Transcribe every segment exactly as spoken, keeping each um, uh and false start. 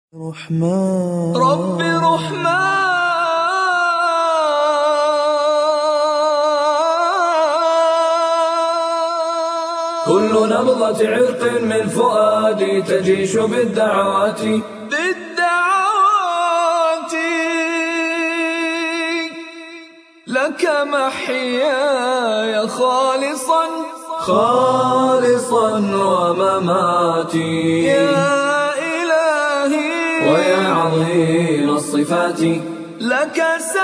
رحمن رب رحمن كل نبضة عرق من فؤادي تجيش بالدعوات بالدعوات لك محياي خالصا خالصا ومماتي يا إلهي ويا عظيم الصفات لك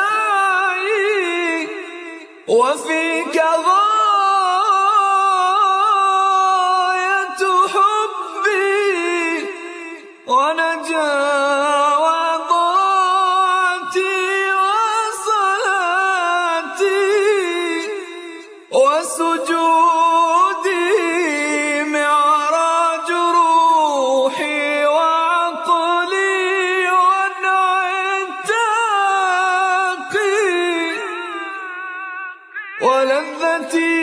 سعي وفيك غاية حبي ونجاة وطاعتي وصلاتي وسجودي معراج روحي وعقلي ونعتاقي ولذتي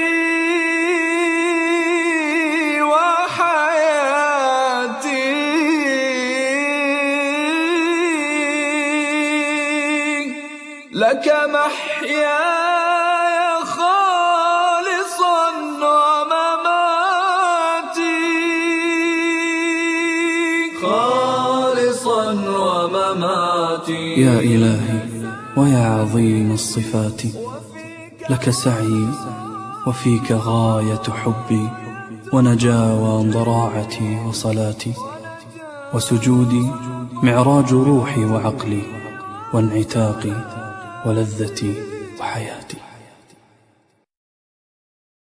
وحياتي لك محياي خالصا ومماتي خالصا ومماتي يا إلهي ويا عظيم الصفات لك سعي وفيك غاية حبي ونجاة ضراعتي وصلاتي وسجودي معراج روحي وعقلي وانعتاقي ولذتي وحياتي.